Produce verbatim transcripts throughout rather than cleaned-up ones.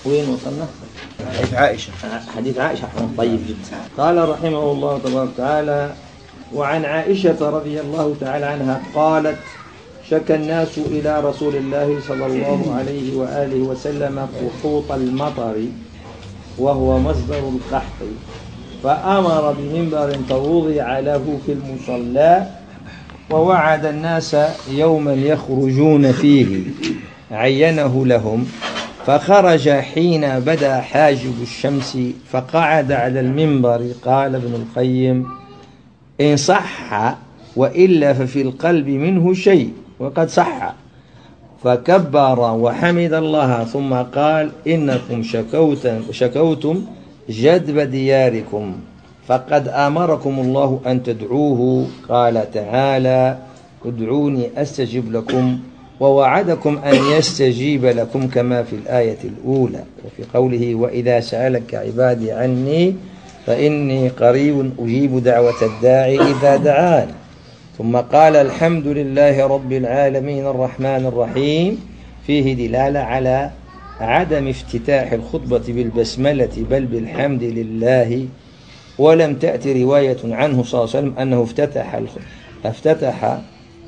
وين وصلنا؟ حديث عائشة. حديث عائشة. طيب جدا. قال رحمه الله تبارك وتعالى: وعن عائشة رضي الله تعالى عنها قالت: شكى الناس إلى رسول الله صلى الله عليه وآله وسلم خطوط المطر وهو مصدر القحط، فأمر بمنبر فوضع له في المصلى، ووعد الناس يوما يخرجون فيه عينه لهم، فخرج حين بدا حاجب الشمس فقعد على المنبر. قال ابن القيم: إن صح وإلا ففي القلب منه شيء، وقد صح. فكبر وحمد الله ثم قال: إنكم شكوتم جدب دياركم فقد آمركم الله أن تدعوه. قال تعالى: ادعوني أستجب لكم، ووعدكم أن يستجيب لكم كما في الآية الأولى. وفي قوله: وإذا سألك عبادي عني فإني قريب أجيب دعوة الداعي إذا دعان. ثم قال: الحمد لله رب العالمين الرحمن الرحيم، فيه دلالة على عدم افتتاح الخطبة بالبسملة بل بالحمد لله. ولم تأتي رواية عنه صلى الله عليه وسلم أنه افتتح افتتح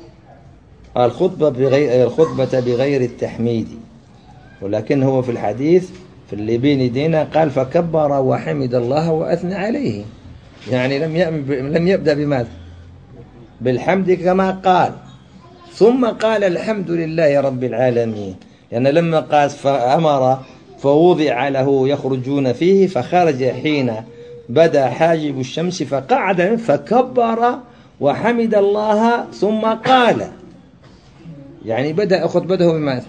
الخطبة بغير الخطبة بغير التحميد، ولكن هو في الحديث في اللي بين يدينا قال: فكبر وحمد الله وأثنى عليه، يعني لم لم يبدأ بماذا؟ بالحمد كما قال، ثم قال: الحمد لله رب العالمين، لأن يعني لما قال فأمر فوضع له يخرجون فيه، فخرج حين بدا حاجب الشمس فقعد، فكبر وحمد الله ثم قال، يعني بدأ خطبته بماذا؟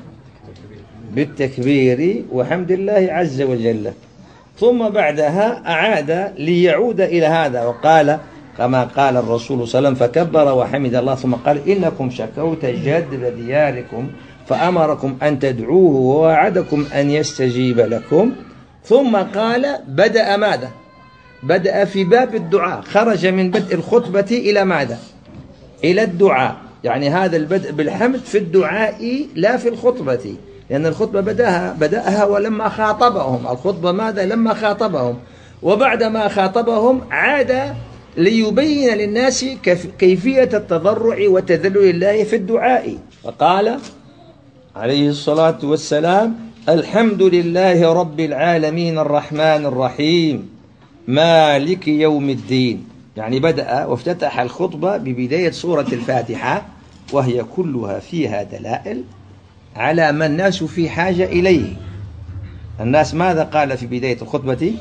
بالتكبير وحمد الله عز وجل. ثم بعدها أعاد ليعود إلى هذا وقال كما قال الرسول صلى الله عليه وسلم: فكبر وحمد الله ثم قال: إنكم شكوت جدب دياركم فأمركم أن تدعوه ووعدكم أن يستجيب لكم. ثم قال: بدأ ماذا؟ بدأ في باب الدعاء، خرج من بدء الخطبة إلى ماذا؟ إلى الدعاء، يعني هذا البدء بالحمد في الدعاء لا في الخطبة، لأن الخطبة بدأها, بدأها ولما خاطبهم. الخطبة ماذا؟ لما خاطبهم، وبعدما خاطبهم عاد ليبين للناس كيفية التضرع وتذلل الله في الدعاء، فقال عليه الصلاة والسلام: الحمد لله رب العالمين الرحمن الرحيم مالك يوم الدين. يعني بدأ وافتتح الخطبة ببداية سورة الفاتحة، وهي كلها فيها دلائل على ما الناس في حاجة إليه. الناس ماذا قال في بداية الخطبة؟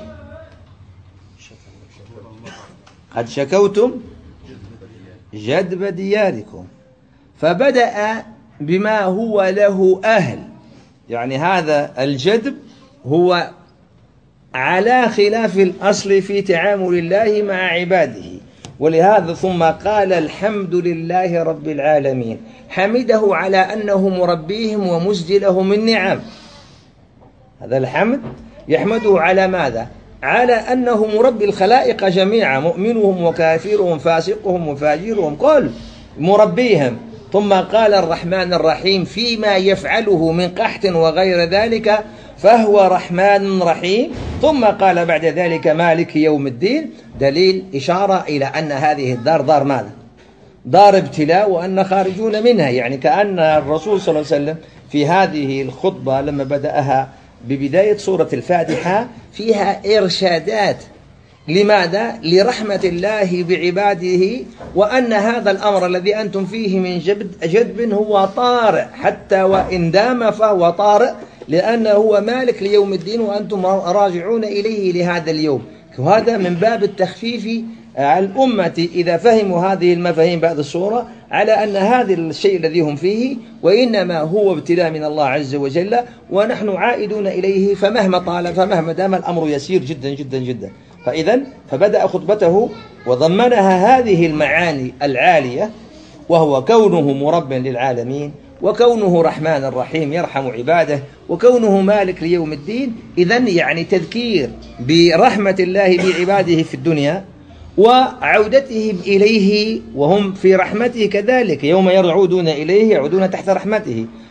قد شكوتم جدب دياركم، فبدأ بما هو له أهل، يعني هذا الجدب هو على خلاف الأصل في تعامل الله مع عباده، ولهذا ثم قال: الحمد لله رب العالمين، حمده على أنه مربيهم ومسدي لهم النعم. هذا الحمد يحمده على ماذا؟ على أنه مربي الخلائق جميعا، مؤمنهم وكافرهم فاسقهم وفاجرهم كل مربيهم. ثم قال: الرحمن الرحيم فيما يفعله من قحط وغير ذلك فهو رحمن رحيم. ثم قال بعد ذلك: مالك يوم الدين، دليل إشارة إلى أن هذه الدار دار ماذا؟ دار ابتلاء، وأن خارجون منها. يعني كأن الرسول صلى الله عليه وسلم في هذه الخطبة لما بدأها ببداية سورة الفاتحة فيها إرشادات، لماذا؟ لرحمة الله بعباده، وأن هذا الأمر الذي أنتم فيه من جدب هو طارئ، حتى وإن دام فهو طارئ، لأنه هو مالك ليوم الدين وأنتم راجعون إليه لهذا اليوم. وهذا من باب التخفيف على الأمة إذا فهموا هذه المفاهيم بعد الصورة، على أن هذا الشيء الذي هم فيه وإنما هو ابتلاء من الله عز وجل، ونحن عائدون إليه، فمهما طال فمهما دام الأمر يسير جدا جدا جدا. فإذا فبدأ خطبته وضمنها هذه المعاني العالية، وهو كونه مرب للعالمين، وكونه رحمن الرحيم يرحم عباده، وكونه مالك ليوم الدين. إذن يعني تذكير برحمة الله بعباده في الدنيا، وعودتهم إليه وهم في رحمته كذلك، يوم يرعودون إليه يعودون تحت رحمته.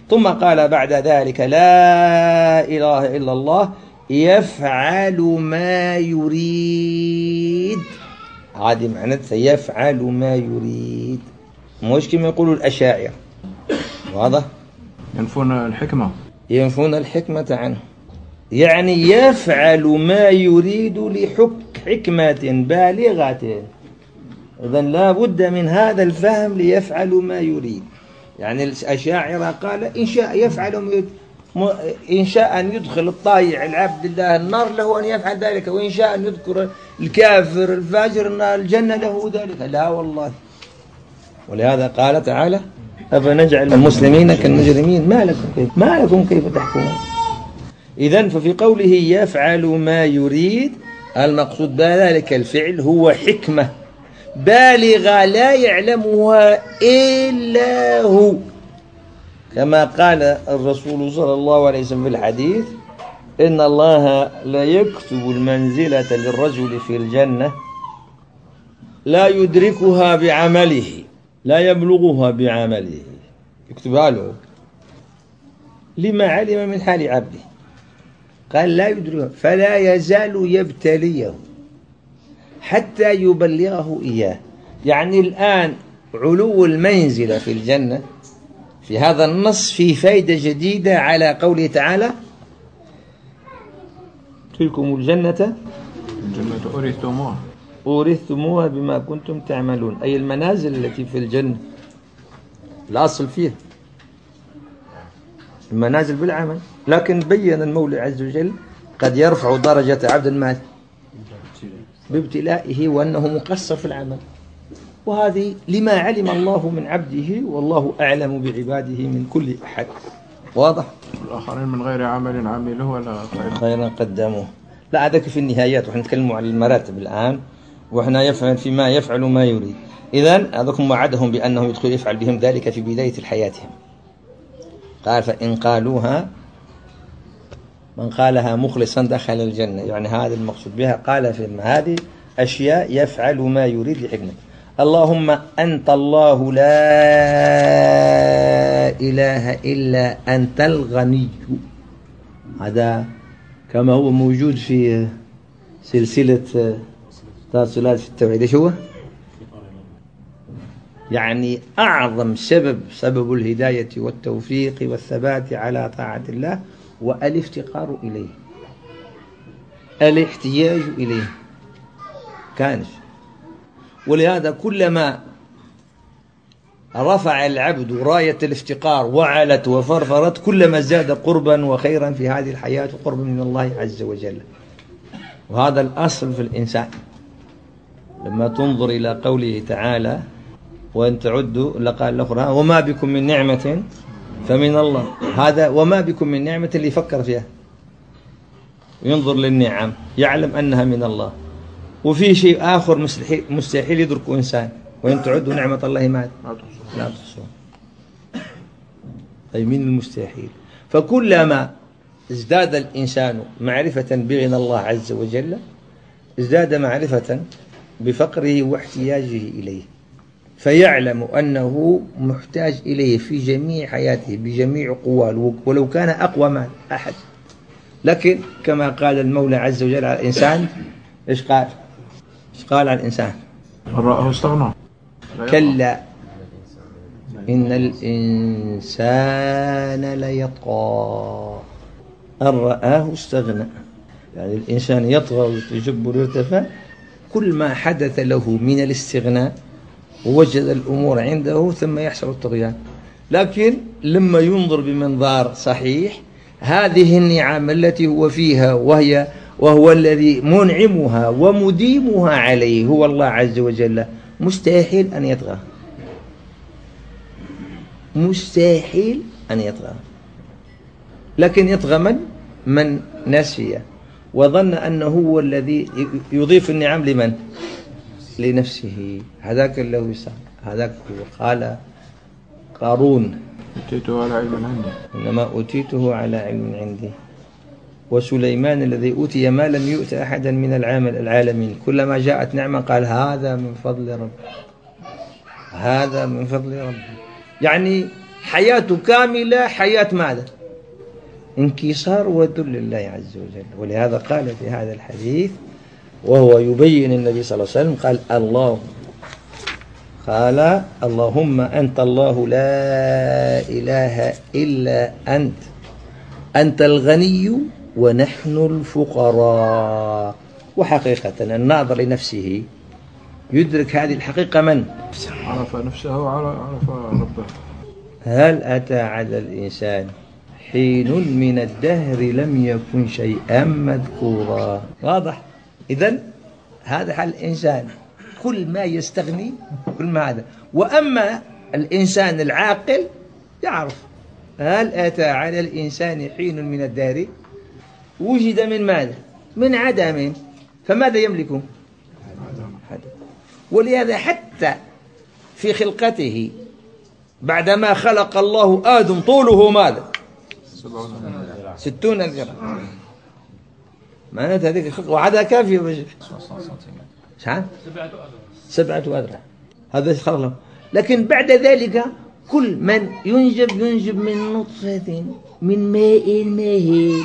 ثم قال بعد ذلك لا إله إلا الله يفعل ما يريد. هذه معنى يفعل ما يريد، مش كما يقولوا الأشاعرة. واضح؟ ينفون الحكمة ينفون الحكمة عنه، يعني يفعل ما يريد لحكمة بالغة. إذن لا بد من هذا الفهم ليفعل ما يريد. يعني الأشاعرة قال إن شاء يفعل ما يريد، إن شاء أن يدخل الطائع العبد الله النار له أن يفعل ذلك، وإن شاء أن يذكر الكافر الفاجر النار الجنة له ذلك. لا والله. ولهذا قال تعالى أفنجعل المسلمين كالمجرمين ما لكم كيف ما لكم كيف تحكمون. إذن ففي قوله يفعل ما يريد المقصود بذلك الفعل هو حكمة بالغة لا يعلمها إلا هو، كما قال الرسول صلى الله عليه وسلم في الحديث إن الله لا يكتب المنزلة للرجل في الجنة لا يدركها بعمله، لا يبلغها بعمله، يكتبها له لما علم من حال عبده. قال لا يدركها فلا يزال يبتليه حتى يبلغه إياه. يعني الآن علو المنزلة في الجنة في هذا النص في فائدة جديدة على قوله تعالى تلكم الجنة الجنة أورثتموها أورثتموها بما كنتم تعملون، أي المنازل التي في الجنة الأصل فيها المنازل بالعمل. لكن بين المولى عز وجل قد يرفع درجة عبد المال بابتلائه وأنه مقصر في العمل، وهذه لما علم الله من عبده والله أعلم بعباده من كل أحد. واضح؟ الآخرين من غير عمل عمله ولا خيرا قدموه. لا هذاك في النهايات، وحنا نتكلموا عن المراتب الآن، وحنا يفعل فيما يفعل ما يريد. إذن هذاكم وعدهم بأنه يدخل يفعل بهم ذلك في بداية حياتهم. قال فإن قالوها من قالها مخلصا دخل الجنة، يعني هذا المقصود بها. قال في هذه أشياء يفعل ما يريد لحكمة. اللهم أنت الله لا إله إلا أنت الغني، هذا كما هو موجود في سلسلة تواصلات في التوحيد. ايش هو؟ يعني أعظم سبب سبب الهداية والتوفيق والثبات على طاعة الله والافتقار إليه، الاحتياج إليه كانش. ولهذا كلما رفع العبد راية الافتقار وعلت وفرفرت كلما زاد قربا وخيرا في هذه الحياة وقربا من الله عز وجل. وهذا الأصل في الإنسان. لما تنظر إلى قوله تعالى وإن تعدوا لقال الأخرى وما بكم من نعمة فمن الله، هذا وما بكم من نعمة اللي يفكر فيها ينظر للنعم يعلم أنها من الله. وفي شيء آخر مستحيل, مستحيل يدرك إنسان وإن تعدوا نعمة الله ما لا تحصون، أي من المستحيل. فكلما ازداد الإنسان معرفة بغنى الله عز وجل ازداد معرفة بفقره واحتياجه إليه، فيعلم أنه محتاج إليه في جميع حياته بجميع قواه ولو كان أقوى من أحد. لكن كما قال المولى عز وجل على الإنسان إيش قال؟ إيش قال على الإنسان؟ رآه استغنى. كلا إن الإنسان ليطغى أن رآه استغنى. يعني الإنسان يطغى ويتجبر ويرتفع كل ما حدث له من الاستغناء ووجد الأمور عنده ثم يحصل الطغيان. لكن لما ينظر بمنظار صحيح هذه النعم التي هو فيها وهي وهو الذي منعمها ومديمها عليه هو الله عز وجل، مستحيل أن يطغى، مستحيل أن يطغى. لكن يطغى من؟ من نسي وظن أنه هو الذي يضيف النعم لمن؟ لنفسه. هذاك اللي يسعى، هذاك هو قال قارون أوتيته على علم عندي، إنما أوتيته على علم عندي. وسليمان الذي أوتي ما لم يؤت أحدا من العالمين، كلما جاءت نعمة قال هذا من فضل ربي، هذا من فضل ربي. يعني حياته كاملة حياة ماذا؟ انكسار وذل لله عز وجل. ولهذا قال في هذا الحديث وهو يبين النبي صلى الله عليه وسلم قال الله قال اللهم أنت الله لا إله إلا أنت أنت الغني ونحن الفقراء. وحقيقة الناظر لنفسه يدرك هذه الحقيقة من؟ عرف نفسه وعرف ربه. هل أتى على الإنسان حين من الدهر لم يكن شيئا مذكورا. واضح؟ إذن هذا حال الإنسان كل ما يستغني كل ما هذا. وأما الإنسان العاقل يعرف هل أتى على الإنسان حين من الدهر وجد من ماذا؟ من عدم. فماذا يملكه؟ ولهذا حتى في خلقته بعدما خلق الله آدم طوله ماذا؟ ستون ذراع. معناتها هذيك الخلق وعدها كافية بجد. سبعة أذرع. هذا خلق له. لكن بعد ذلك كل من ينجب ينجب من نطفة من ماء مهين،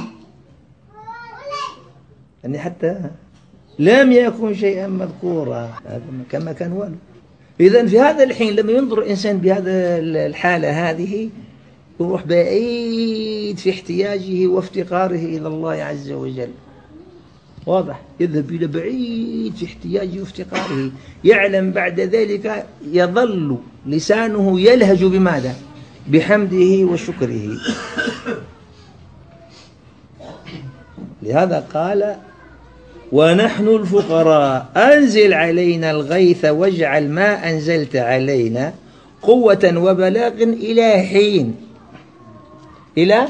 يعني حتى لم يكن شيئا مذكورا كما كان والو. إذن في هذا الحين لما ينظر الإنسان بهذا الحالة هذه يروح بعيد في احتياجه وافتقاره إلى الله عز وجل. واضح؟ يذهب إلى بعيد في احتياجه وافتقاره. يعلم بعد ذلك يظل لسانه يلهج بماذا؟ بحمده وشكره. لهذا قال ونحن الفقراء أنزل علينا الغيث واجعل ما أنزلت علينا قوة وبلاغ إلى حين إلى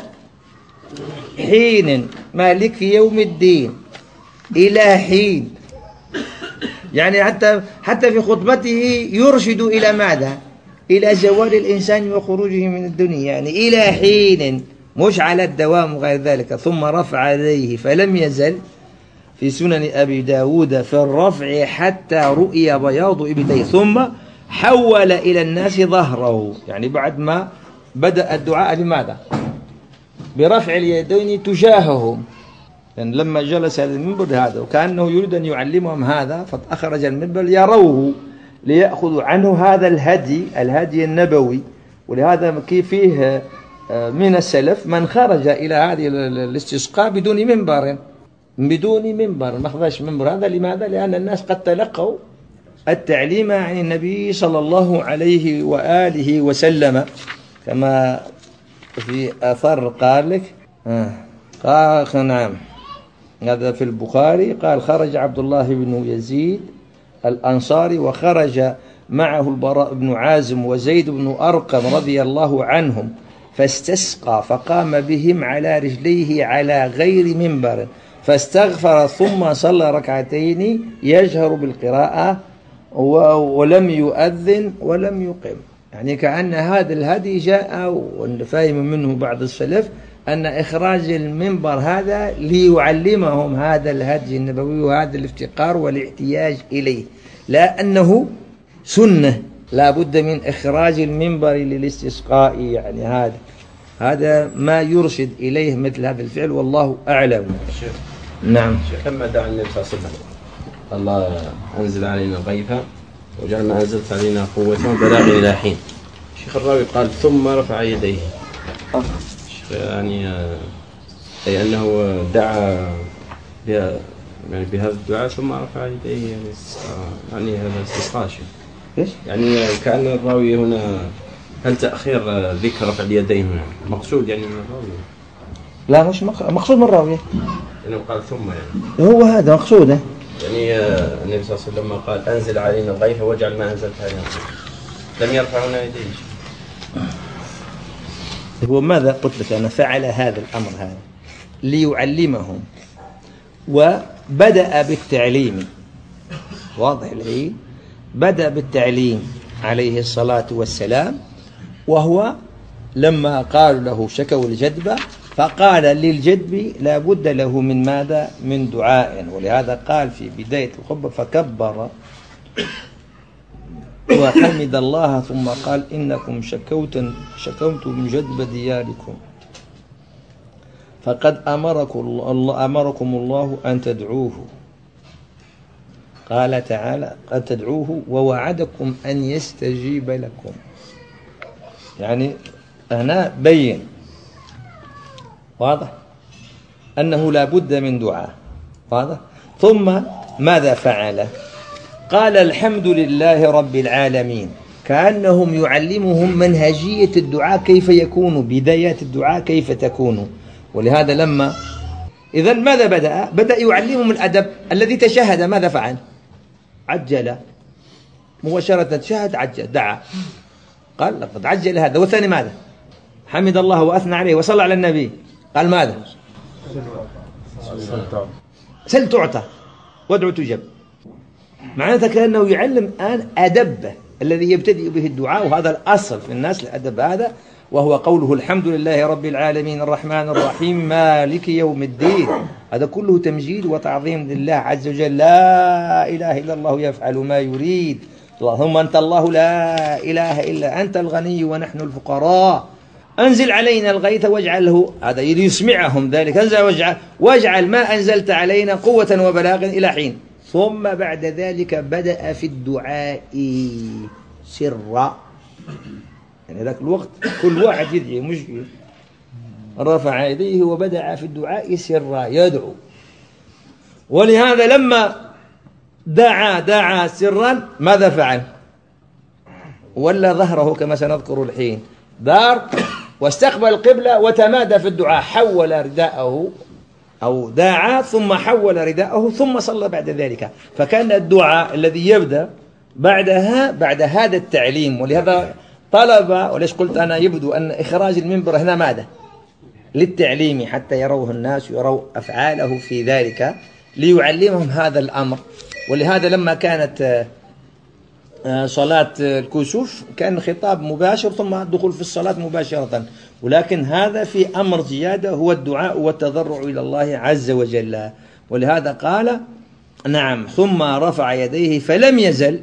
حين مالك يوم الدين إلى حين. يعني حتى حتى في خطبته يرشد إلى ماذا؟ إلى زوال الإنسان وخروجه من الدنيا، يعني إلى حين مش على الدوام وغير ذلك. ثم رفع عليه فلم يزل في سنن أبي داود في الرفع حتى رؤي بياض إبتيه ثم حول إلى الناس ظهره. يعني بعد ما بدأ الدعاء لماذا؟ برفع اليدين تجاههم. يعني لما جلس على المنبر هذا وكأنه يريد أن يعلمهم هذا فأخرج المنبر يروه ليأخذوا عنه هذا الهدي الهدي النبوي. ولهذا كيف فيه من السلف من خرج إلى هذه الاستسقاء بدون منبر بدون منبر ما أخذش منبر. هذا لماذا؟ لأن الناس قد تلقوا التعليم عن النبي صلى الله عليه وآله وسلم كما في أثر قال لك آه. قال نعم هذا في البخاري قال خرج عبد الله بن يزيد الأنصاري وخرج معه البراء بن عازم وزيد بن أرقم رضي الله عنهم فاستسقى فقام بهم على رجليه على غير منبر فاستغفر ثم صلى ركعتين يجهر بالقراءة ولم يؤذن ولم يقم. يعني كأن هذا الهدي جاء وفاهم منه بعض السلف أن إخراج المنبر هذا ليعلمهم هذا الهدي النبوي وهذا الافتقار والاحتياج إليه، لا أنه سنة لا بد من إخراج المنبر للاستسقاء. يعني هذا هذا ما يرشد إليه مثل هذا الفعل والله أعلم. نعم. لما دعا النبي صلى الله عليه وسلم الله أنزل علينا الغيث وجعل ما أنزلت علينا قوة وبلاغ إلى حين. الشيخ الراوي قال ثم رفع يديه يعني أي أنه دعا يعني بهذا الدعاء ثم رفع يديه يعني يعني هذا استسقاء. يعني كأن الراوي هنا هل تأخير ذكر رفع اليدين هنا مقصود يعني من الراوي؟ لا مش مقصود من الراوي يعني قال ثم يعني هو هذا مقصوده. يعني النبي صلى الله عليه وسلم قال أنزل علينا الغيث واجعل ما أنزلت علينا لم يرفعون يديه. هو ماذا قلت لك أنا فعل هذا الأمر هذا ليعلمهم وبدأ بالتعليم. واضح الحين بدأ بالتعليم عليه الصلاة والسلام. وهو لما قالوا له شكوا الجدب فقال للجدب لا بد له من ماذا؟ من دعاء. ولهذا قال في بداية الخطبة فكبر وحمد الله ثم قال إنكم شكوتم شكوتم جدب دياركم فقد أمركم الله, أمركم الله أن تدعوه. قال تعالى قد تدعوه ووعدكم أن يستجيب لكم. يعني هنا بين واضح أنه لا بد من دعاء واضح. ثم ماذا فعل؟ قال الحمد لله رب العالمين، كأنهم يعلمهم منهجية الدعاء كيف يكون، بدايات الدعاء كيف تكون. ولهذا لما إذن ماذا بدأ؟ بدأ يعلمهم الأدب. الذي تشهد ماذا فعل؟ عجل مباشرة، تشهد عجل دعا، قال لقد عجل هذا. والثاني ماذا؟ حمد الله وأثنى عليه وصلى على النبي، قال ماذا؟ سل تعطى وادعو تجب. معناته كأنه يعلم الآن أدب الذي يبتدئ به الدعاء، وهذا الأصل في الناس الأدب هذا، وهو قوله الحمد لله رب العالمين الرحمن الرحيم مالك يوم الدين. هذا كله تمجيد وتعظيم لله عز وجل. لا إله إلا الله يفعل ما يريد. اللهم أنت الله لا إله إلا أنت الغني ونحن الفقراء. أنزل علينا الغيث واجعله، هذا يسمعهم ذلك، أنزل واجعل, واجعل ما أنزلت علينا قوة وبلاغ إلى حين. ثم بعد ذلك بدأ في الدعاء سرا، يعني ذاك الوقت كل واحد يدعي، مش رفع يديه وبدأ في الدعاء سرا يدعو. ولهذا لما دعا دعا سرا ماذا فعل؟ ولا ظهره كما سنذكر الحين، دار واستقبل القبلة وتمادى في الدعاء، حول رداءه أو دعا ثم حول رداءه ثم صلى بعد ذلك. فكان الدعاء الذي يبدأ بعدها بعد هذا التعليم. ولهذا طلب، وليش قلت أنا يبدو أن إخراج المنبر هنا ماذا؟ للتعليم، حتى يروه الناس يروا أفعاله في ذلك ليعلمهم هذا الأمر. ولهذا لما كانت صلاة الكسوف كان خطاب مباشر ثم الدخول في الصلاة مباشرة، ولكن هذا في أمر زيادة هو الدعاء والتضرع إلى الله عز وجل. ولهذا قال نعم ثم رفع يديه فلم يزل،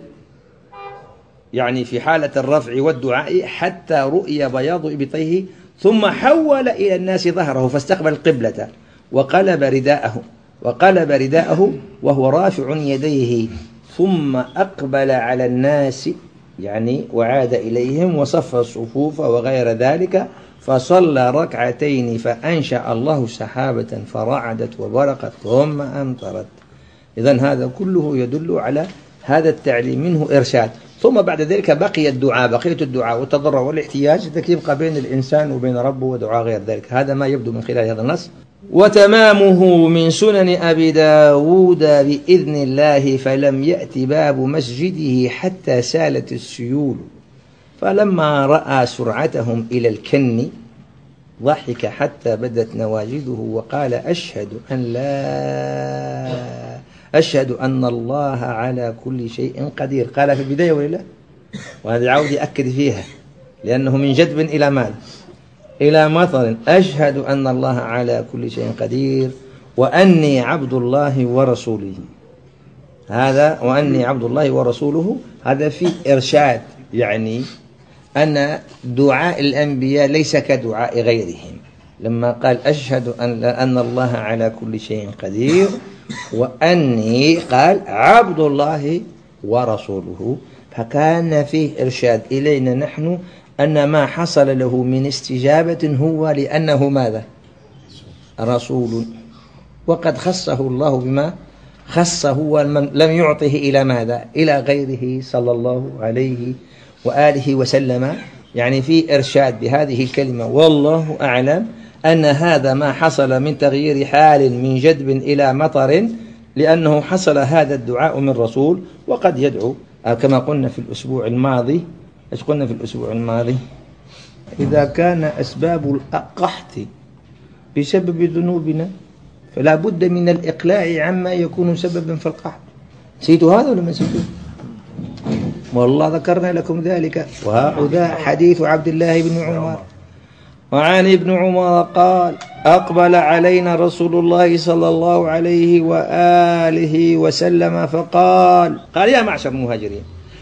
يعني في حالة الرفع والدعاء حتى رؤي بياض إبطيه، ثم حول إلى الناس ظهره فاستقبل القبلة وقلب رداءه وقلب رداءه وهو رافع يديه، ثم أقبل على الناس يعني وعاد إليهم وصف الصفوف وغير ذلك، فصلى ركعتين فأنشأ الله سحابة فرعدت وبرقت ثم أمطرت. إذن هذا كله يدل على هذا التعليم منه إرشاد. ثم بعد ذلك بقي الدعاء، بقية الدعاء والتضرع والاحتياج التي يبقى بين الإنسان وبين ربه ودعاء غير ذلك. هذا ما يبدو من خلال هذا النص. وتمامه من سنن أبي داود بإذن الله، فلم يأتي باب مسجده حتى سالت السيول، فلما رأى سرعتهم إلى الكن ضحك حتى بدت نواجذه وقال أشهد أن لا أشهد أن الله على كل شيء قدير. قال في البداية ولا لا؟ وهذا عاود يأكد فيها لأنه من جدب إلى مال إلى مطر. أشهد أن الله على كل شيء قدير وأني عبد الله ورسوله. هذا وأني عبد الله ورسوله هذا في إرشاد، يعني أن دعاء الأنبياء ليس كدعاء غيرهم. لما قال أشهد أن, أن الله على كل شيء قدير وأني قال عبد الله ورسوله، فكان فيه إرشاد إلينا نحن أن ما حصل له من استجابة هو لأنه ماذا؟ رسول، وقد خصه الله بما خصه ومن لم يعطه إلى ماذا؟ إلى غيره صلى الله عليه وآله وسلم. يعني في إرشاد بهذه الكلمة، والله أعلم أن هذا ما حصل من تغيير حال من جدب إلى مطر لأنه حصل هذا الدعاء من رسول. وقد يدعو كما قلنا في الأسبوع الماضي. ايش قلنا في الأسبوع الماضي؟ إذا كان أسباب القحط بسبب ذنوبنا فلا بد من الإقلاع عما يكون سببا في القحط. نسيتوا هذا ولا ما نسيتوا؟ والله ذكرنا لكم ذلك. وهذا حديث عبد الله بن عمر. وعن ابن عمر قال أقبل علينا رسول الله صلى الله عليه وآله وسلم فقال قال يا معشر المهاجرين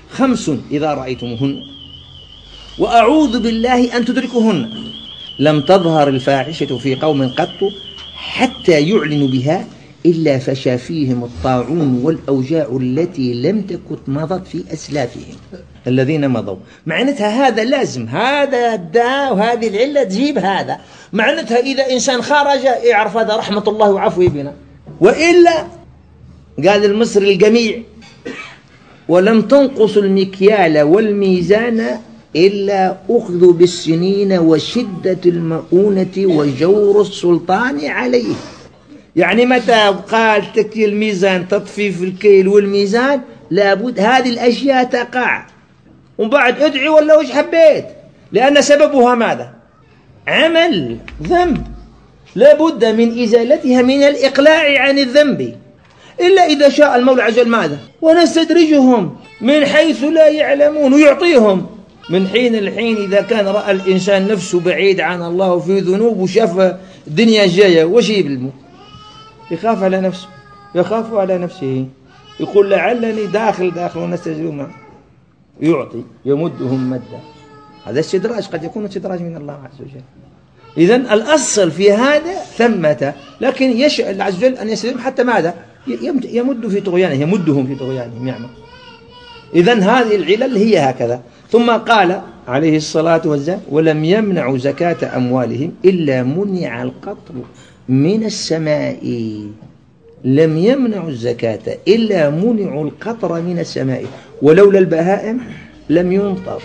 خمس إذا رأيتموهن وأعوذ بالله أن تدركوهن لم تظهر الفاحشة في قوم قط حتى يعلنوا بها إلا فشى فيهم الطاعون والأوجاع التي لم تكن مضت في أسلافهم الذين مضوا. معناتها هذا لازم، هذا الداء وهذه العلة تجيب هذا. معناتها إذا إنسان خرج يعرف هذا رحمة الله وعفوه بنا، وإلا قال المصري الجميع ولم تنقص المكيال والميزان إلا أخذوا بالسنين وشدة المؤونة وجور السلطان عليه. يعني متى قال تكي الميزان تطفيف الكيل والميزان لابد هذه الأشياء تقع، وبعد ادعي ولا وش حبيت، لأن سببها ماذا؟ عمل ذنب لابد من إزالتها من الإقلاع عن الذنب، إلا إذا شاء المولى عز وجل ماذا؟ ونستدرجهم من حيث لا يعلمون ويعطيهم من حين الحين. إذا كان رأى الإنسان نفسه بعيد عن الله في ذنوب وشاف الدنيا جاية وش يبلمه؟ يخاف على نفسه، يخاف على نفسه، يقول لعلني داخل داخل ونستدرجهم يعطي يمدهم مدا. هذا استدراج، قد يكون استدراج من الله عز وجل. إذن الأصل في هذا ثمة، لكن يشاء الله عز وجل أن يستدرجهم حتى ماذا؟ يمد في طغيانه، يمدهم في طغيانهم يعمل. إذن هذه العلل هي هكذا. ثم قال عليه الصلاة والسلام ولم يمنعوا زكاة أموالهم إلا منع القطر من السماء. لم يمنعوا الزكاة إلا منعوا القطر من السماء، ولولا البهائم لم يمطر.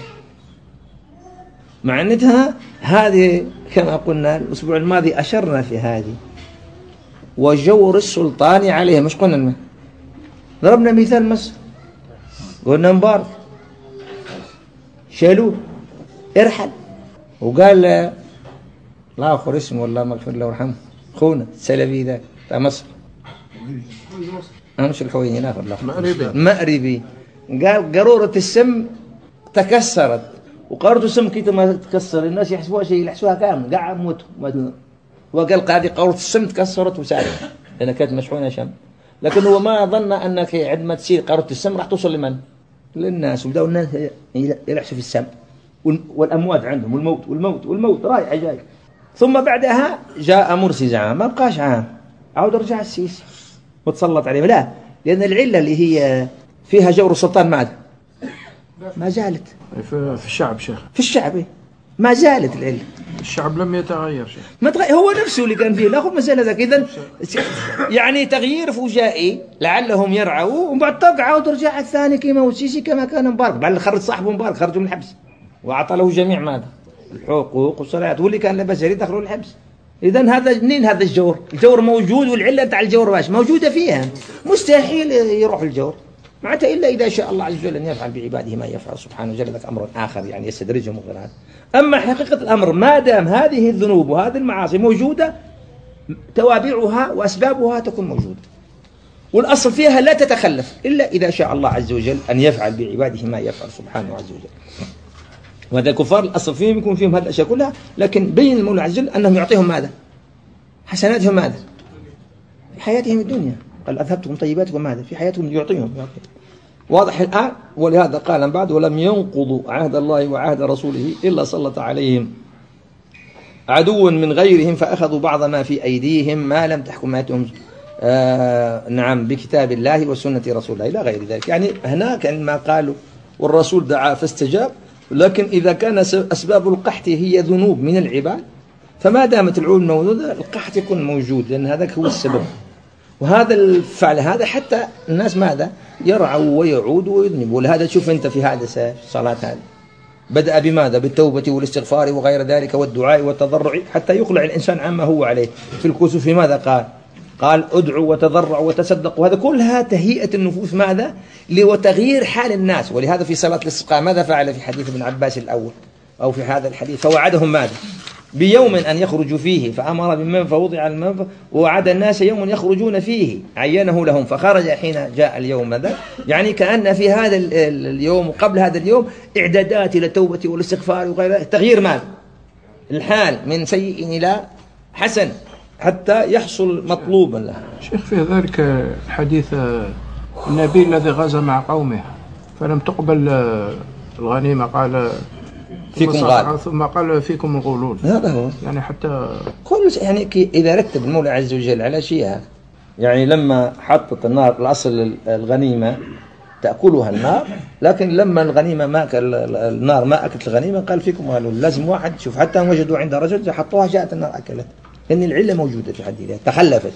معناتها هذه كما قلنا الأسبوع الماضي أشرنا في هذه. وجور السلطان عليه، مش قلنا المه. ضربنا مثال مصر، قلنا مبارك شالوه ارحل، وقال لا آخر اسمه والله مغفر له ورحمه خونا السلبي ذاك بتاع مصر، أنا مش الحويني لا آخر مأربي مأربي، قال قارورة السم تكسرت، وقارورة السم كي ما تكسر الناس يحسبوها شيء، يحسبوها كامل قاع موتوا. وقال هذه قارورة السم تكسرت وسالت لأنها كانت مشحونة شم، لكن هو ما ظن أنك عندما تصير قارورة السم راح توصل لمن؟ للناس، وبدأوا الناس يلحسوا في السم والأموات عندهم والموت والموت والموت رايح جاي. ثم بعدها جاء مرسي زعما ما بقاش عام، عاود رجع السيسي وتسلط عليه. لا، لأن العلة اللي هي فيها جور السلطان ماذا؟ ما زالت في الشعب شيخ، في الشعب ما زالت العلة. الشعب لم يتغير شيخ، ما تغير، هو نفسه اللي كان فيه لا خذ مسألة ذاك. إذن يعني تغيير فجائي لعلهم يرعوا، وبعد تقع عاود رجع الثاني كما هو السيسي كما كان مبارك. بعد خرج صاحبه مبارك خرجوا من الحبس وأعطى له جميع ماذا؟ الحقوق والصلاحيات، واللي كان له بشري دخلوا الحبس. إذن هذا منين هذا الجور؟ الجور موجود، والعلة تاع الجور باش موجودة فيها، مستحيل يروح الجور معناتها إلا إذا شاء الله عز وجل أن يفعل بعباده ما يفعل سبحانه وجل. ذاك أمر آخر يعني يستدرجهم وغير هذا. أما حقيقة الأمر ما دام هذه الذنوب وهذه المعاصي موجودة توابعها وأسبابها تكون موجودة، والأصل فيها لا تتخلف إلا إذا شاء الله عز وجل أن يفعل بعباده ما يفعل سبحانه عز وجل. وهذا الكفار الأصل فيهم يكون فيهم هذه الأشياء كلها، لكن بين المولى عز وجل أنهم يعطيهم ماذا؟ حسناتهم ماذا؟ في حياتهم الدنيا، قال أذهبتكم طيباتكم ماذا؟ في حياتهم يعطيهم, يعطيهم. واضح الآن. ولهذا قال بعد ولم ينقضوا عهد الله وعهد رسوله إلا سلط عليهم عدو من غيرهم فأخذوا بعض ما في أيديهم ما لم تحكم آياتهم آه نعم بكتاب الله وسنة رسول الله إلى غير ذلك. يعني هناك ما قالوا والرسول دعا فاستجاب، لكن إذا كان أسباب القحط هي ذنوب من العباد فما دامت العلوم موجودة القحط يكون موجود، لأن هذا هو السبب. وهذا الفعل هذا حتى الناس ماذا يرعوا ويعودوا ويذنبوا. ولهذا تشوف أنت في هذا الصلاة هذه بدأ بماذا؟ بالتوبة والاستغفار وغير ذلك والدعاء والتضرع حتى يقلع الإنسان عما هو عليه. في الكسوف ماذا قال؟ قال ادعوا وتضرعوا وتصدقوا. هذا كلها تهيئة النفوس ماذا؟ لتغيير حال الناس. ولهذا في صلاة الاستسقاء ماذا فعل في حديث ابن عباس الأول أو في هذا الحديث؟ فوعدهم ماذا؟ بيوم أن يخرجوا فيه فأمر بمن فوضع المنفى ووعد الناس يوم يخرجون فيه عينه لهم فخرج حين جاء اليوم ذا. يعني كأن في هذا اليوم وقبل هذا اليوم إعدادات إلى التوبة والاستغفار وغير تغيير مال الحال من سيء إلى حسن حتى يحصل مطلوبا له. شيخ في ذلك الحديث النبي الذي غزا مع قومه فلم تقبل الغنيمة قال فيكم غال، ثم قال فيكم الغلول. هذا هو يعني حتى كل يعني إذا رتب المولى عز وجل على شيء، يعني لما حطت النار الأصل الغنيمة تأكلها النار، لكن لما الغنيمة ما النار ما أكلت الغنيمة قال فيكم غلول. لازم واحد شوف حتى وجدوا عند رجل حطوها جاءت النار أكلت، لأن العلة موجودة في حد ذاتها تخلفت.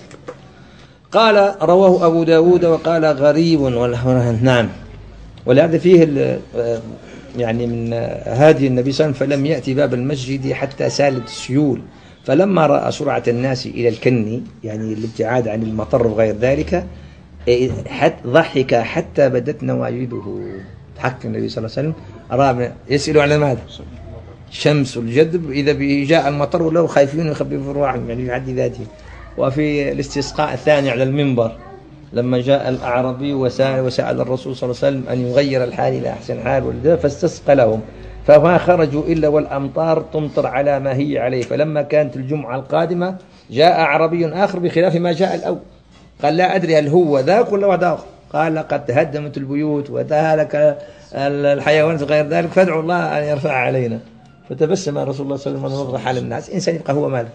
قال رواه أبو داود وقال غريب. نعم. ولهذا فيه يعني من هادي النبي صلى الله عليه وسلم فلم يأتي باب المسجد حتى سالت السيول، فلما رأى سرعة الناس إلى الكن يعني الابتعاد عن المطر وغير ذلك حتى ضحك حتى بدت نواجذه. حق النبي صلى الله عليه وسلم أرى يسأل على ماذا؟ شمس الجدب إذا جاء المطر ولو خايفين يخففوا رواحهم يعني في حد ذاته. وفي الاستسقاء الثاني على المنبر لما جاء الأعرابي وسأل, وسأل الرسول صلى الله عليه وسلم أن يغير الحال إلى أحسن حال فاستسقى لهم فما خرجوا إلا والأمطار تمطر على ما هي عليه. فلما كانت الجمعة القادمة جاء أعرابي آخر بخلاف ما جاء الأول قال لا أدري هل هو ذاك ولا ذاك، قال قد تهدمت البيوت وتهلك الحيوانات وغير ذلك فادعوا الله أن يرفع علينا. فتبسم رسول الله صلى الله عليه وسلم ونظر حال الناس. إنسان يبقى هو ماذا؟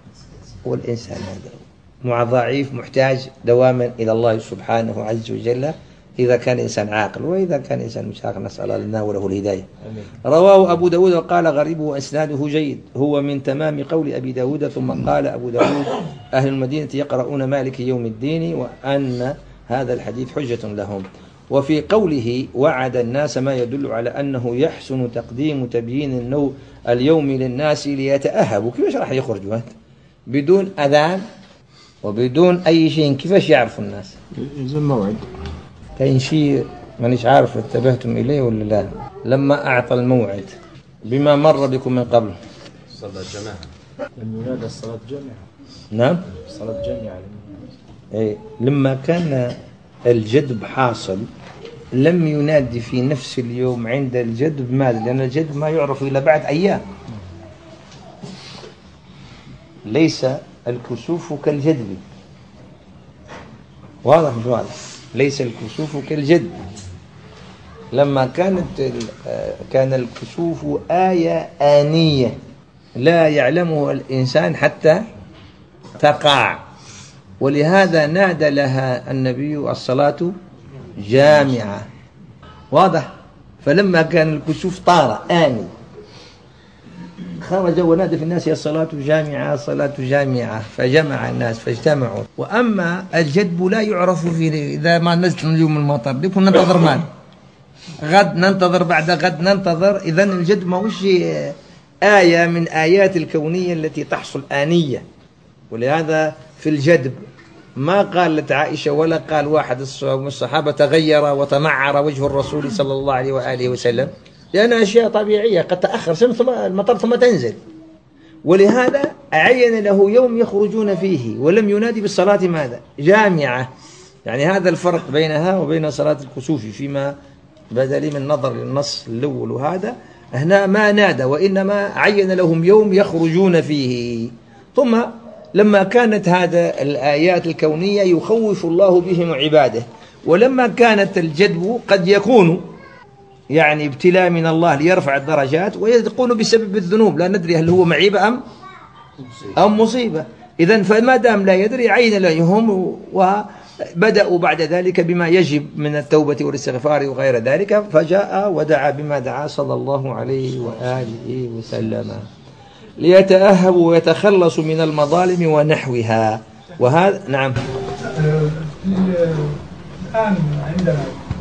هو الإنسان هذا مع ضعيف محتاج دواما إلى الله سبحانه عز وجل إذا كان إنسان عاقل، وإذا كان إنسان مش عاقل نسأل الله لنا وله الهداية. رواه أبو داود وقال غريبه وأسناده جيد، هو من تمام قول أبي داود. ثم قال أبو داود أهل المدينة يقرؤون مالك يوم الدين وأن هذا الحديث حجة لهم. وفي قوله وعد الناس ما يدل على أنه يحسن تقديم تبيين النو اليوم للناس ليتأهبوا. كيف راح يخرجوا بدون أذان وبدون أي شيء؟ كيفاش يعرفوا الناس؟ يلزم موعد. كاين شيء مانيش عارف انتبهتم إليه ولا لا. لما أعطى الموعد بما مر بكم من قبل صلاة الجماعة لم ينادى الصلاة جامعة. نعم صلاة جامعة. أي لما كان الجدب حاصل لم ينادي في نفس اليوم عند الجدب. ماذا؟ لأن الجدب ما يعرف إلا بعد أيام. ليس الكسوف كالجدب، واضح مش واضح؟ ليس الكسوف كالجدب. لما كانت كان الكسوف آية آنية لا يعلمه الإنسان حتى تقع، ولهذا نادى لها النبي الصلاة جامعة. واضح؟ فلما كان الكسوف طار آني خرج ونادى في الناس الصلاة جامعة الصلاة جامعة فجمع الناس فاجتمعوا. وأما الجدب لا يعرف في إذا ما نزل اليوم المطر لكن ننتظر مال غد ننتظر بعد غد ننتظر. إذن الجدب ما هوش آية من آيات الكونية التي تحصل آنية. ولهذا في الجدب ما قالت عائشة ولا قال واحد من الصحابة تغير وتمعر وجه الرسول صلى الله عليه وآله وسلم، لأنها أشياء طبيعية قد تأخر سنة ثم المطر ثم تنزل. ولهذا عين له يوم يخرجون فيه ولم ينادي بالصلاة ماذا؟ جامعة. يعني هذا الفرق بينها وبين صلاة الكسوف فيما بدا لي من نظر للنص الأول. وهذا هنا ما نادى وإنما عين لهم يوم يخرجون فيه. ثم لما كانت هذا الآيات الكونية يخوف الله بهم عباده، ولما كانت الجدب قد يكون يعني ابتلاء من الله ليرفع الدرجات ويكون بسبب الذنوب لا ندري هل هو معيبة أم أم مصيبة. إذن فما دام لا يدري عين لهم وبدأوا بعد ذلك بما يجب من التوبة والاستغفار وغير ذلك، فجاء ودعا بما دعا صلى الله عليه وآله وسلم ليتأهبوا ويتخلصوا من المظالم ونحوها. وهذا نعم الآن عندنا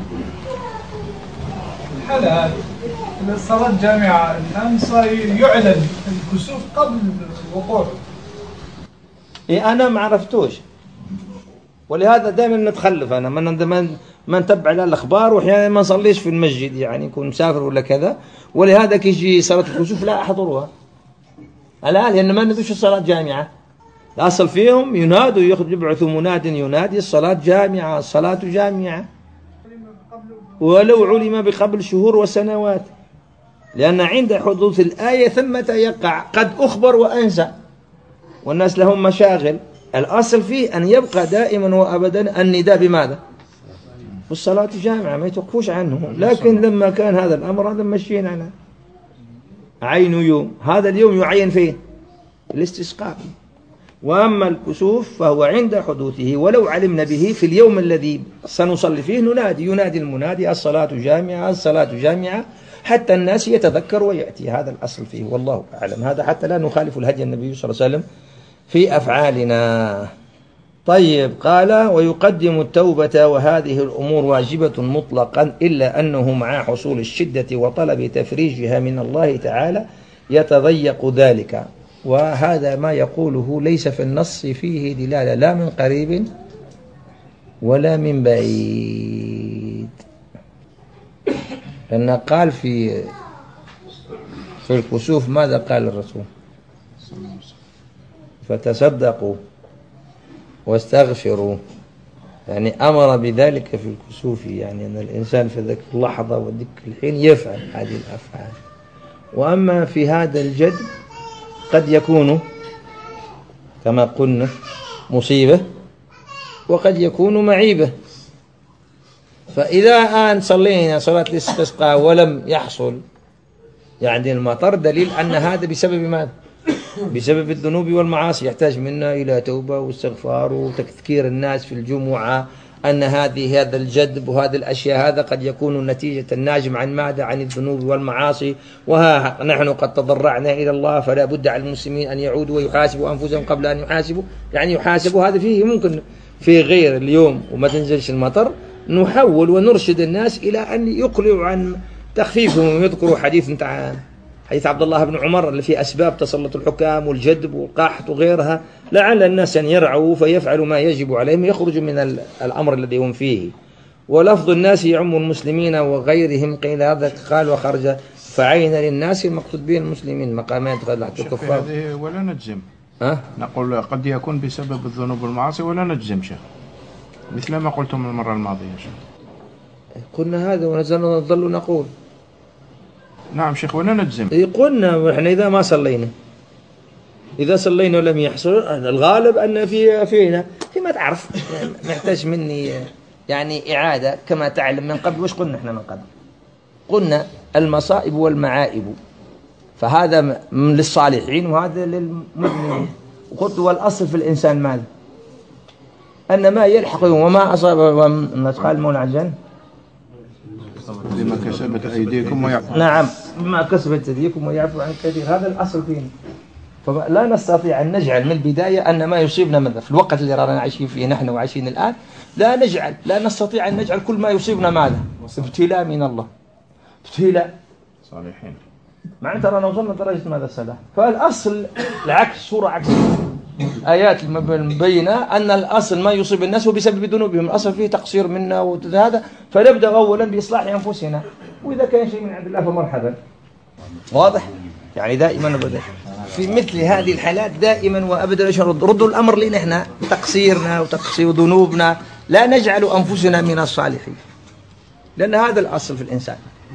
الحالة الصلاة جامعة الآن صار يعلن الكسوف قبل الوقوع. إيه أنا ما عرفتوش، ولهذا دائما نتخلف. أنا من من ما نتبع على الأخبار وأحيانا ما نصليش في المسجد يعني يكون مسافر ولا كذا، ولهذا كيجي صلاة الكسوف لا أحضرها الآن لأن ما ندوش الصلاة جامعة. الأصل فيهم ينادوا يبعثوا مناد ينادي الصلاة جامعة الصلاة جامعة ولو علم بقبل شهور وسنوات، لأن عند حدوث الآية ثمة يقع قد أخبر وأنسى والناس لهم مشاغل. الأصل فيه أن يبقى دائما وأبدا النداء بماذا؟ والصلاة جامعة ما يتوقفوش عنه. لكن لما كان هذا الأمر هذا مشينا عنه. عين يوم، هذا اليوم يعين فيه الاستسقاء. وأما الكسوف فهو عند حدوثه، ولو علمنا به في اليوم الذي سنصلي فيه ننادي ينادي المنادي الصلاة جامعة الصلاة جامعة حتى الناس يتذكر ويأتي. هذا الأصل فيه والله أعلم. هذا حتى لا نخالف الهدي النبي صلى الله عليه وسلم في أفعالنا. طيب قال ويقدم التوبة وهذه الأمور واجبة مطلقا إلا أنه مع حصول الشدة وطلب تفريجها من الله تعالى يتضيق ذلك. وهذا ما يقوله ليس في النص فيه دلالة لا من قريب ولا من بعيد. لأن قال في في الكسوف ماذا قال الرسول؟ فتصدقوا واستغفروا، يعني أمر بذلك في الكسوف، يعني أن الإنسان في ذلك اللحظة وذلك الحين يفعل هذه الأفعال. وأما في هذا الجد قد يكون كما قلنا مصيبة وقد يكون معيبة. فإذا آن صلينا صلاة الاستسقاء ولم يحصل يعني المطر دليل أن هذا بسبب ماذا؟ بسبب الذنوب والمعاصي، يحتاج منا إلى توبة واستغفار وتذكير الناس في الجمعة أن هذه هذا الجدب وهذه الأشياء هذا قد يكون نتيجة الناجم عن ماذا؟ عن الذنوب والمعاصي. وها نحن قد تضرعنا إلى الله فلا بد على المسلمين أن يعودوا ويحاسبوا أنفسهم قبل أن يحاسبوا، يعني يحاسبوا. هذا فيه ممكن في غير اليوم وما تنزلش المطر نحول ونرشد الناس إلى أن يقلعوا عن تخفيفهم ويذكروا حديث انت حديث عبد الله بن عمر اللي فيه أسباب تسلط الحكام والجدب والقحط وغيرها، لعل الناس أن يرعوا فيفعلوا ما يجب عليهم يخرجوا من الأمر الذي هم فيه. ولفظ الناس يعم المسلمين وغيرهم قيل هذا قال وخرج فعين للناس المقصود به المسلمين مقامات غير الكفار. ولا نجزم ها؟ نقول قد يكون بسبب الذنوب والمعاصي ولا نجزم شيخ، مثل ما قلتم المرة الماضية شيخ. قلنا هذا ونزلنا نظل نقول نعم شيخ ولا نجزم. قلنا احنا إذا ما صلينا إذا صلينا ولم يحصل الغالب أن في فينا فيما تعرف محتاج مني يعني إعادة كما تعلم من قبل. وش قلنا احنا من قبل؟ قلنا المصائب والمعائب فهذا للصالحين وهذا للمؤمنين. وقلت والأصل في الإنسان ماذا؟ أن ما يلحق وما أصاب وما قال المولى عز وجل بما كسبت أيديكم ويعفو. نعم بما كسبت أيديكم ويعفو عن كثير. هذا الأصل فينا. فلا نستطيع أن نجعل من البداية أن ما يصيبنا ماذا في الوقت اللي رانا عايشين فيه نحن وعايشين الآن، لا نجعل لا نستطيع أن نجعل كل ما يصيبنا ماذا؟ ابتلاء من الله، ابتلاء صالحين. معنى ترى وصلنا درجة ماذا السلاح. فالأصل العكس، صورة عكس آيات مبينة أن الأصل ما يصيب الناس هو بسبب ذنوبهم، الأصل فيه تقصير منا وهذا. فنبدأ أولا بإصلاح أنفسنا، وإذا كان شيء من عند الله فمرحبا. واضح؟ يعني دائما نبدأ في مثل هذه الحالات دائما وأبدا نرد ردوا الأمر لنا إحنا تقصيرنا وتقصير ذنوبنا، لا نجعل أنفسنا من الصالحين، لأن هذا الأصل في الإنسان.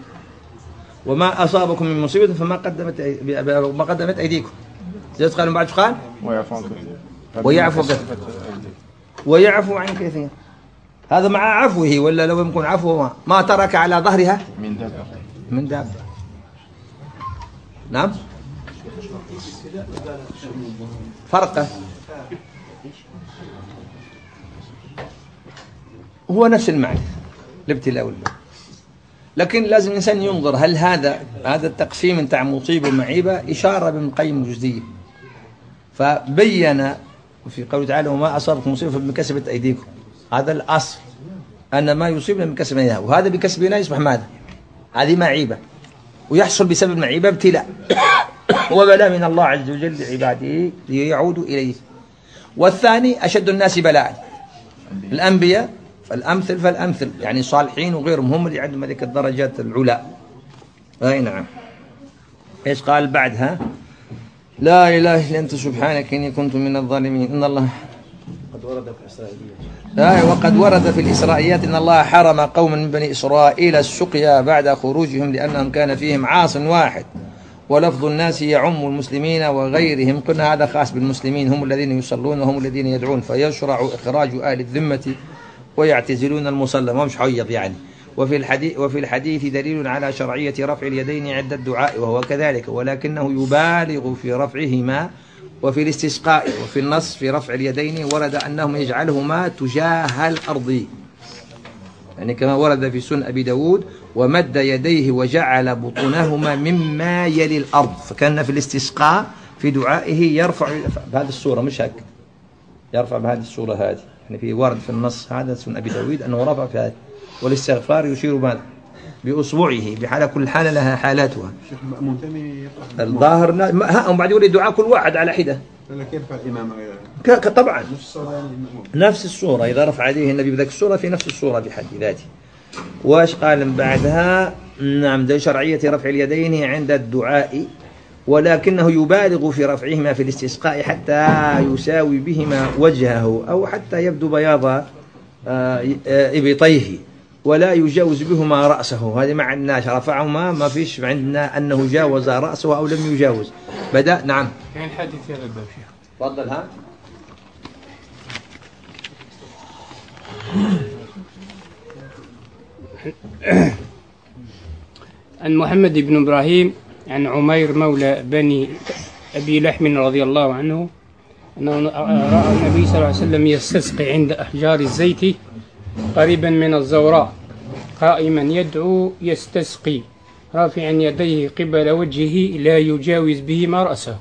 وما أصابكم من مصيبة فما قدمت ما قدمت أيديكم. زي قالوا بعد قال ويعفو ويعفو كثير ويعفو عن كثير. هذا مع عفوه، ولا لو يكون عفوه ما ترك على ظهرها من دابة من دابة. نعم فرقه هو نفس المعنى الابتلاء والبلاء، لكن لازم الإنسان ينظر هل هذا هذا التقسيم نتاع مصيبة ومعيبة إشارة بابن القيم الجزئية، فبين في قوله تعالى وما أصابكم مصيبة فبما كسبت أيديكم. هذا الأصل أن ما يصيبنا من كسب أيدينا، وهذا بكسبنا يصبح ماذا؟ هذه معيبة، ويحصل بسبب معيبة ابتلاء وبلاء من الله عز وجل لعباده ليعودوا إليه. والثاني أشد الناس بلاء الأنبياء، فالأمثل فالأمثل، يعني الصالحين وغيرهم هم اللي عندهم هذيك الدرجات العلى. أي نعم. إيش قال بعدها؟ لا إله إلا أنت سبحانك إني كنت من الظالمين. إن الله قد ورد في الإسرائيليات لا وقد ورد في الإسرائيليات إن الله حرم قوما من بني إسرائيل السقيا بعد خروجهم لأنهم كان فيهم عاص واحد، ولفظ الناس يعم المسلمين وغيرهم. قلنا هذا خاص بالمسلمين، هم الذين يصلون وهم الذين يدعون، فيشرع إخراج أهل الذمة ويعتزلون المصلى، ما مش حيض يعني. وفي الحديث وفي الحديث دليل على شرعية رفع اليدين عند الدعاء وهو كذلك، ولكنه يبالغ في رفعهما. وفي الاستسقاء وفي النص في رفع اليدين ورد أنهم يجعلهما تجاه الأرض، يعني كما ورد في سنن أبي داود ومد يديه وجعل بطونهما مما يلي الأرض. فكان في الاستسقاء في دعائه يرفع بهذه الصورة، مش هيك، يرفع بهذه الصورة هذه، يعني في ورد في النص هذا سنن أبي داود أنه رفع في هذا. والاستغفار يشير ماذا؟ بأصبعه، بحالة كل حالة لها حالاتها. الظاهر ها هم بعد يقول الدعاء كل واحد على حدة. كيف الإمام؟ طبعا نفس الصورة، إذا رفع يديه النبي بذلك الصورة في نفس الصورة بحد ذاته. واش قال بعدها؟ نعم، ده شرعية رفع اليدين عند الدعاء، ولكنه يبالغ في رفعهما في الاستسقاء حتى يساوي بهما وجهه أو حتى يبدو بياض إبطيه، ولا يجاوز بهما رأسه. هذه مع الناس رفعهما، ما فيش عندنا أنه جاوز رأسه أو لم يجاوز. بدأ نعم. يعني الحديث هذا الباب شيخ. تفضل. ها عن محمد بن إبراهيم عن عمير مولى بني أبي لحم رضي الله عنه أنه رأى النبي صلى الله عليه وسلم يستسقي عند أحجار الزيت قريبا من الزوراء قائما يدعو يستسقي رافعا يديه قبل وجهه لا يجاوز بهما رأسه.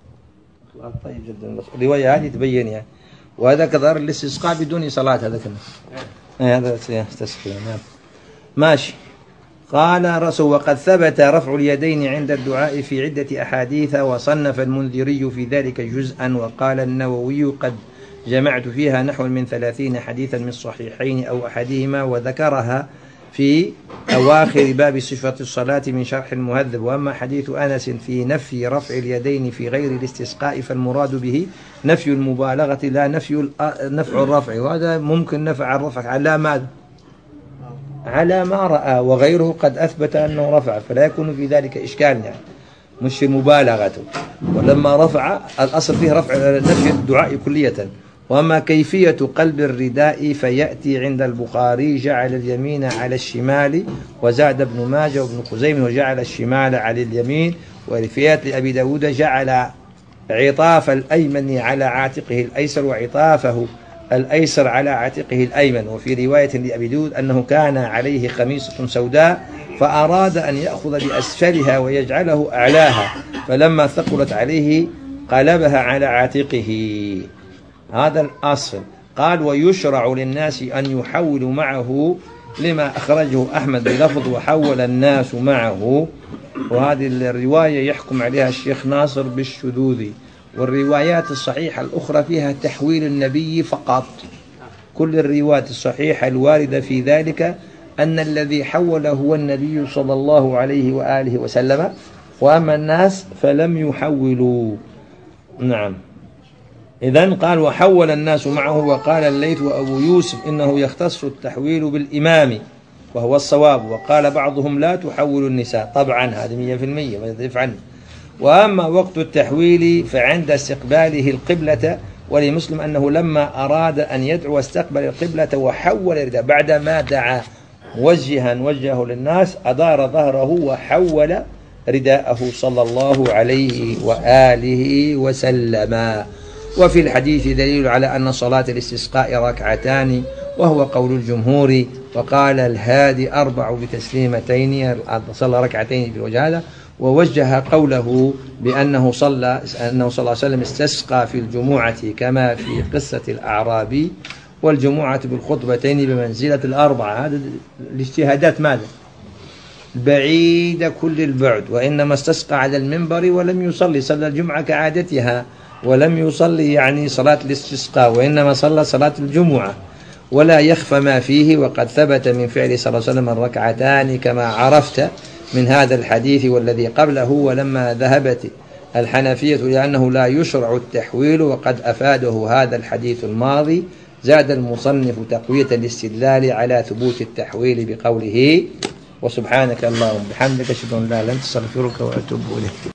طيب جدا. الرواية هذه تبين يعني، وهذا كظهر الاستسقاء بدون صلاة، هذا كله هذا يستسقي. نعم ماشي. قال رسول وقد ثبت رفع اليدين عند الدعاء في عدة أحاديث، وصنف المنذري في ذلك جزءا، وقال النووي قد جمعت فيها نحو من ثلاثين حديثا من الصحيحين أو أحدهما، وذكرها في أواخر باب صفة الصلاة من شرح المهذب. وأما حديث أنس في نفي رفع اليدين في غير الاستسقاء فالمراد به نفي المبالغة لا نفي نفع الرفع، وهذا ممكن نفع الرفع على ماذا؟ على ما رأى، وغيره قد أثبت أنه رفع، فلا يكون في ذلك إشكال يعني، مش مبالغته. ولما رفع الأصل فيه رفع نفي الدعاء كلية. وأما كيفية قلب الرداء فيأتي عند البخاري جعل اليمين على الشمال، وزاد ابن ماجه وابن خزيمة وجعل الشمال على اليمين. ورفيات لأبي داود جعل عطاف الأيمن على عاتقه الأيسر وعطافه الأيسر على عاتقه الأيمن. وفي رواية لأبي داود أنه كان عليه خميصة سوداء فأراد أن يأخذ بأسفلها ويجعله أعلاها، فلما ثقلت عليه قلبها على عاتقه. هذا الأصل. قال ويشرع للناس أن يحولوا معه، لما أخرجه أحمد بلفظ وحول الناس معه. وهذه الرواية يحكم عليها الشيخ ناصر بالشذوذ، والروايات الصحيحة الأخرى فيها تحويل النبي فقط. كل الروايات الصحيحة الواردة في ذلك أن الذي حوله هو النبي صلى الله عليه وآله وسلم، وأما الناس فلم يحولوا. نعم. إذن قال وحول الناس معه. وقال الليث وأبو يوسف إنه يختص التحويل بالإمام وهو الصواب، وقال بعضهم لا تحول النساء. طبعا هذا مية في المية ما يضيف عنه. وأما وقت التحويل فعند استقباله القبلة، ولمسلم أنه لما أراد أن يدعو استقبل القبلة وحول رداءه، بعدما دعا موجها وجهه للناس أدار ظهره وحول رداءه صلى الله عليه وآله وسلم. وفي الحديث دليل على أن صلاة الاستسقاء ركعتان وهو قول الجمهور. وقال الهادي أربع بتسليمتين، صلى ركعتين في الوجه هذا. ووجه قوله بأنه صلى أنه صلى الله عليه وسلم استسقى في الجمعة كما في قصة الأعرابي، والجمعة بالخطبتين بمنزلة الأربعة. هذا الاجتهادات ماذا؟ بعيدة كل البعد. وإنما استسقى على المنبر ولم يصلي، صلى الجمعة كعادتها ولم يصلي يعني صلاة الاستسقاء، وإنما صلى صلاة الجمعة. ولا يخفى ما فيه، وقد ثبت من فعل صلى الله عليه وسلم الركعتان كما عرفت من هذا الحديث والذي قبله. ولما ذهبت الحنفية لأنه لا يشرع التحويل وقد أفاده هذا الحديث الماضي، زاد المصنف تقوية الاستدلال على ثبوت التحويل بقوله وسبحانك اللهم بحمدك أشهد أن لا إله إلا أنت أستغفرك وأتوب إليك.